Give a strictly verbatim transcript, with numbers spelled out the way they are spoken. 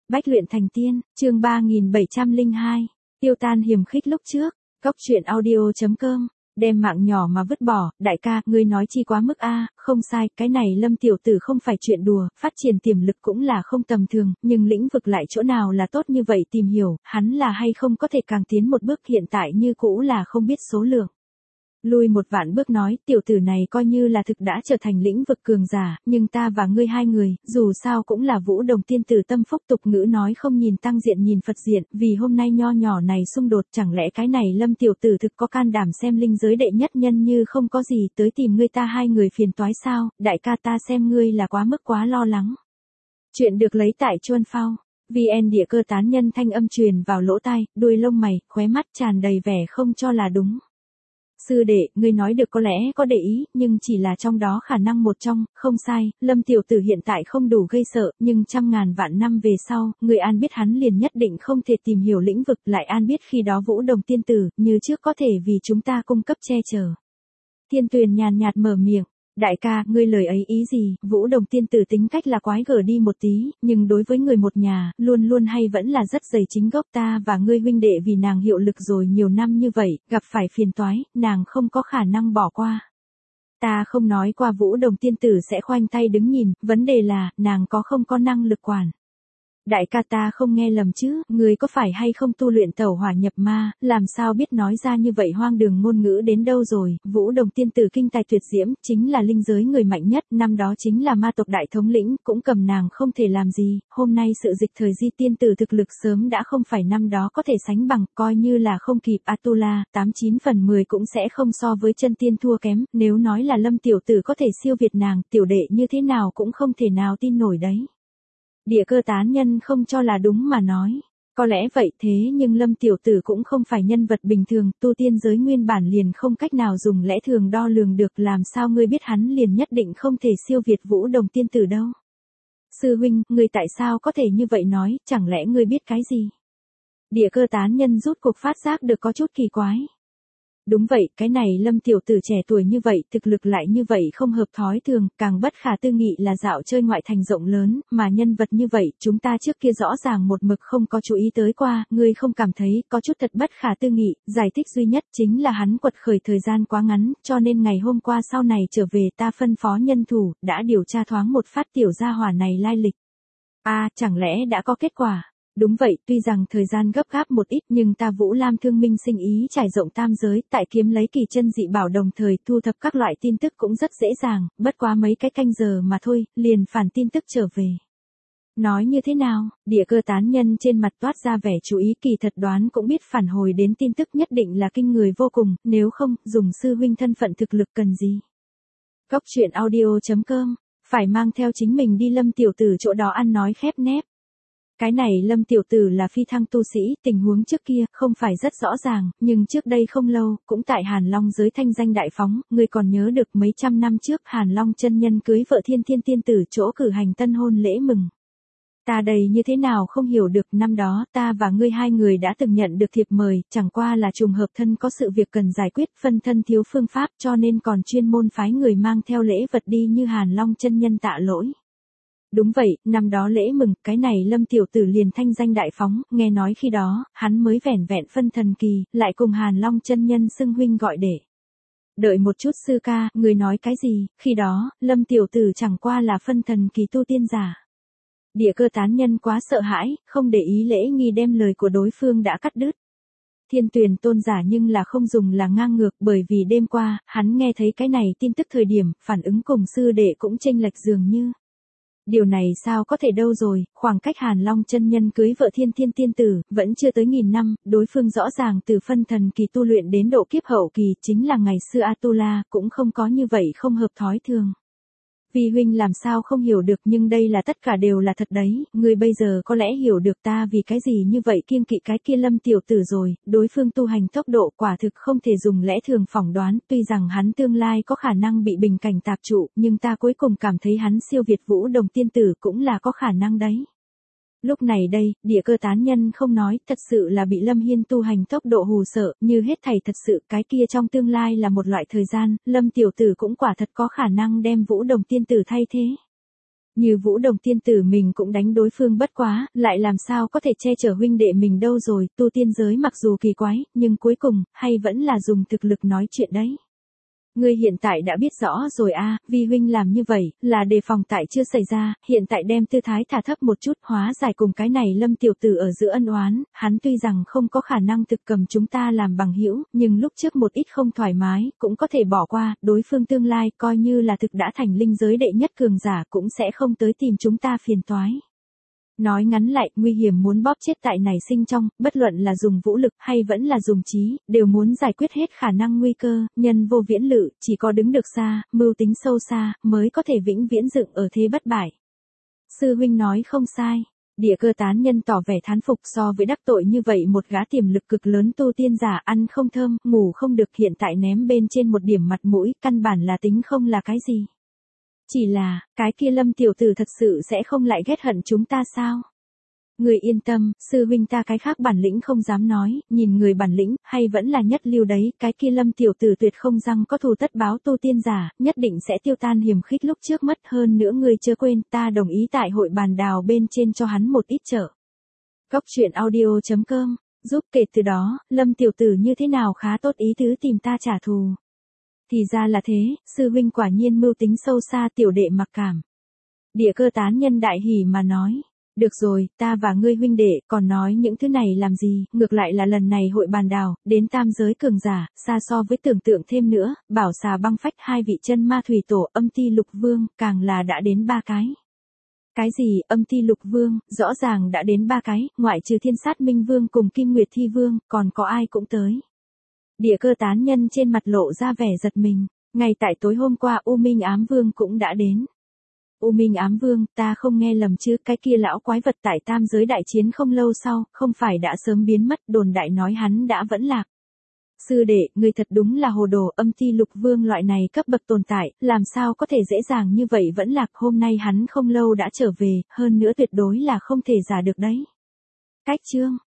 Bách luyện thành tiên, chương ba nghìn bảy trăm lẻ hai, tiêu tan hiềm khích lúc trước, cốc truyện audio chấm com, đem mạng nhỏ mà vứt bỏ, đại ca, ngươi nói chi quá mức a, không sai, cái này Lâm tiểu tử không phải chuyện đùa, phát triển tiềm lực cũng là không tầm thường, nhưng lĩnh vực lại chỗ nào là tốt như vậy tìm hiểu, hắn là hay không có thể càng tiến một bước hiện tại như cũ là không biết số lượng. Lui một vạn bước nói, tiểu tử này coi như là thực đã trở thành lĩnh vực cường giả, nhưng ta và ngươi hai người, dù sao cũng là Vũ Đồng tiên tử tâm phúc tục ngữ nói không nhìn tăng diện nhìn Phật diện, vì hôm nay nho nhỏ này xung đột, chẳng lẽ cái này Lâm tiểu tử thực có can đảm xem linh giới đệ nhất nhân như không có gì tới tìm ngươi ta hai người phiền toái sao, đại ca ta xem ngươi là quá mức quá lo lắng. Chuyện được lấy tại Chuân Phao, vê en địa cơ tán nhân thanh âm truyền vào lỗ tai, đuôi lông mày, khóe mắt tràn đầy vẻ không cho là đúng. Sư đệ, ngươi nói được có lẽ có để ý, nhưng chỉ là trong đó khả năng một trong, không sai, Lâm tiểu tử hiện tại không đủ gây sợ, nhưng trăm ngàn vạn năm về sau, người an biết hắn liền nhất định không thể tìm hiểu lĩnh vực, lại an biết khi đó Vũ Đồng tiên tử, như trước có thể vì chúng ta cung cấp che chở. Thiên Tuyền nhàn nhạt mở miệng. Đại ca, ngươi lời ấy ý gì, Vũ Đồng tiên tử tính cách là quái gở đi một tí, nhưng đối với người một nhà, luôn luôn hay vẫn là rất dày chính gốc ta và ngươi huynh đệ vì nàng hiệu lực rồi nhiều năm như vậy, gặp phải phiền toái, nàng không có khả năng bỏ qua. Ta không nói qua Vũ Đồng tiên tử sẽ khoanh tay đứng nhìn, vấn đề là, nàng có không có năng lực quản. Đại ca ta không nghe lầm chứ, người có phải hay không tu luyện tẩu hỏa nhập ma, làm sao biết nói ra như vậy hoang đường ngôn ngữ đến đâu rồi, Vũ Đồng tiên tử kinh tài tuyệt diễm, chính là linh giới người mạnh nhất, năm đó chính là ma tộc đại thống lĩnh, cũng cầm nàng không thể làm gì, hôm nay sự dịch thời di tiên tử thực lực sớm đã không phải năm đó có thể sánh bằng, coi như là không kịp Atula, tám chín phần mười cũng sẽ không so với chân tiên thua kém, nếu nói là Lâm tiểu tử có thể siêu việt nàng, tiểu đệ như thế nào cũng không thể nào tin nổi đấy. Địa cơ tán nhân không cho là đúng mà nói. Có lẽ vậy thế nhưng Lâm tiểu tử cũng không phải nhân vật bình thường, tu tiên giới nguyên bản liền không cách nào dùng lẽ thường đo lường được, làm sao ngươi biết hắn liền nhất định không thể siêu việt Vũ Đồng tiên tử đâu. Sư huynh, ngươi tại sao có thể như vậy nói, chẳng lẽ ngươi biết cái gì? Địa cơ tán nhân rút cuộc phát giác được có chút kỳ quái. Đúng vậy, cái này Lâm tiểu tử trẻ tuổi như vậy, thực lực lại như vậy không hợp thói thường, càng bất khả tư nghị là dạo chơi ngoại thành rộng lớn, mà nhân vật như vậy, chúng ta trước kia rõ ràng một mực không có chú ý tới qua, ngươi không cảm thấy, có chút thật bất khả tư nghị, giải thích duy nhất chính là hắn quật khởi thời gian quá ngắn, cho nên ngày hôm qua sau này trở về ta phân phó nhân thủ, đã điều tra thoáng một phát tiểu gia hỏa này lai lịch. À, chẳng lẽ đã có kết quả? Đúng vậy, tuy rằng thời gian gấp gáp một ít nhưng ta Vũ Lam thương minh sinh ý trải rộng tam giới, tại kiếm lấy kỳ chân dị bảo đồng thời thu thập các loại tin tức cũng rất dễ dàng, bất quá mấy cái canh giờ mà thôi, liền phản tin tức trở về. Nói như thế nào, địa cơ tán nhân trên mặt toát ra vẻ chú ý, kỳ thật đoán cũng biết phản hồi đến tin tức nhất định là kinh người vô cùng, nếu không, dùng sư huynh thân phận thực lực cần gì. Cốc truyện audio chấm com, phải mang theo chính mình đi Lâm tiểu tử chỗ đó ăn nói khép nép. Cái này Lâm tiểu tử là phi thăng tu sĩ, tình huống trước kia không phải rất rõ ràng, nhưng trước đây không lâu, cũng tại Hàn Long giới thanh danh đại phóng, người còn nhớ được mấy trăm năm trước Hàn Long chân nhân cưới vợ Thiên Thiên tiên tử chỗ cử hành tân hôn lễ mừng. Ta đây như thế nào không hiểu được, năm đó ta và ngươi hai người đã từng nhận được thiệp mời, chẳng qua là trùng hợp thân có sự việc cần giải quyết, phân thân thiếu phương pháp cho nên còn chuyên môn phái người mang theo lễ vật đi như Hàn Long chân nhân tạ lỗi. Đúng vậy, năm đó lễ mừng, cái này Lâm tiểu tử liền thanh danh đại phóng, nghe nói khi đó, hắn mới vẻn vẹn phân thần kỳ, lại cùng Hàn Long chân nhân xưng huynh gọi đệ. Đợi một chút sư ca, người nói cái gì, khi đó, Lâm tiểu tử chẳng qua là phân thần kỳ tu tiên giả. Địa cơ tán nhân quá sợ hãi, không để ý lễ nghi đem lời của đối phương đã cắt đứt. Thiên Tuyền tôn giả nhưng là không dùng là ngang ngược, bởi vì đêm qua, hắn nghe thấy cái này tin tức thời điểm, phản ứng cùng sư đệ cũng chênh lệch dường như. Điều này sao có thể đâu rồi, khoảng cách Hàn Long chân nhân cưới vợ Thiên Thiên tiên tử, vẫn chưa tới nghìn năm, đối phương rõ ràng từ phân thần kỳ tu luyện đến độ kiếp hậu kỳ, chính là ngày xưa Atula, cũng không có như vậy không hợp thói thường. Vì huynh làm sao không hiểu được, nhưng đây là tất cả đều là thật đấy, người bây giờ có lẽ hiểu được ta vì cái gì như vậy kiêng kỵ cái kia Lâm tiểu tử rồi, đối phương tu hành tốc độ quả thực không thể dùng lẽ thường phỏng đoán, tuy rằng hắn tương lai có khả năng bị bình cảnh tạp trụ, nhưng ta cuối cùng cảm thấy hắn siêu việt Vũ Đồng tiên tử cũng là có khả năng đấy. Lúc này đây, địa cơ tán nhân không nói, thật sự là bị Lâm Hiên tu hành tốc độ hù sợ, như hết thảy thật sự, cái kia trong tương lai là một loại thời gian, Lâm tiểu tử cũng quả thật có khả năng đem Vũ Đồng tiên tử thay thế. Như Vũ Đồng tiên tử mình cũng đánh đối phương bất quá, lại làm sao có thể che chở huynh đệ mình đâu rồi, tu tiên giới mặc dù kỳ quái, nhưng cuối cùng, hay vẫn là dùng thực lực nói chuyện đấy. Ngươi hiện tại đã biết rõ rồi a, Vi huynh làm như vậy, là đề phòng tại chưa xảy ra, hiện tại đem tư thái thả thấp một chút, hóa giải cùng cái này Lâm tiểu tử ở giữa ân oán, hắn tuy rằng không có khả năng thực cầm chúng ta làm bằng hữu, nhưng lúc trước một ít không thoải mái, cũng có thể bỏ qua, đối phương tương lai coi như là thực đã thành linh giới đệ nhất cường giả cũng sẽ không tới tìm chúng ta phiền toái. Nói ngắn lại, nguy hiểm muốn bóp chết tại nảy sinh trong, bất luận là dùng vũ lực hay vẫn là dùng trí, đều muốn giải quyết hết khả năng nguy cơ, nhân vô viễn lự, chỉ có đứng được xa, mưu tính sâu xa, mới có thể vĩnh viễn dựng ở thế bất bại. Sư huynh nói không sai. Địa Cơ tán nhân tỏ vẻ thán phục, so với đắc tội như vậy một gã tiềm lực cực lớn tu tiên giả, ăn không thơm, ngủ không được, hiện tại ném bên trên một điểm mặt mũi, căn bản là tính không là cái gì. Chỉ là, cái kia Lâm tiểu tử thật sự sẽ không lại ghét hận chúng ta sao? Người yên tâm, sư huynh ta cái khác bản lĩnh không dám nói, nhìn người bản lĩnh, hay vẫn là nhất lưu đấy, cái kia Lâm tiểu tử tuyệt không răng có thù tất báo tu tiên giả, nhất định sẽ tiêu tan hiểm khích lúc trước mất, hơn nữa người chớ quên, ta đồng ý tại hội bàn đào bên trên cho hắn một ít trợ. Góc truyện audio chấm com, giúp kể từ đó, Lâm tiểu tử như thế nào khá tốt ý tứ tìm ta trả thù. Thì ra là thế, sư huynh quả nhiên mưu tính sâu xa, tiểu đệ mặc cảm. Địa Cơ tán nhân đại hỉ mà nói, được rồi, ta và ngươi huynh đệ, còn nói những thứ này làm gì, ngược lại là lần này hội bàn đào, đến tam giới cường giả, xa so với tưởng tượng thêm nữa, bảo xà băng phách hai vị chân ma thủy tổ, âm ti lục vương, càng là đã đến ba cái. Cái gì, âm ti lục vương, rõ ràng đã đến ba cái, ngoại trừ thiên sát minh vương cùng kim nguyệt thi vương, còn có ai cũng tới. Địa Cơ tán nhân trên mặt lộ ra vẻ giật mình, ngay tại tối hôm qua U Minh ám vương cũng đã đến. U Minh ám vương, ta không nghe lầm chứ, cái kia lão quái vật tại tam giới đại chiến không lâu sau, không phải đã sớm biến mất, đồn đại nói hắn đã vẫn lạc. Sư đệ, người thật đúng là hồ đồ, âm ti lục vương loại này cấp bậc tồn tại, làm sao có thể dễ dàng như vậy vẫn lạc, hôm nay hắn không lâu đã trở về, hơn nữa tuyệt đối là không thể giả được đấy. Cách chương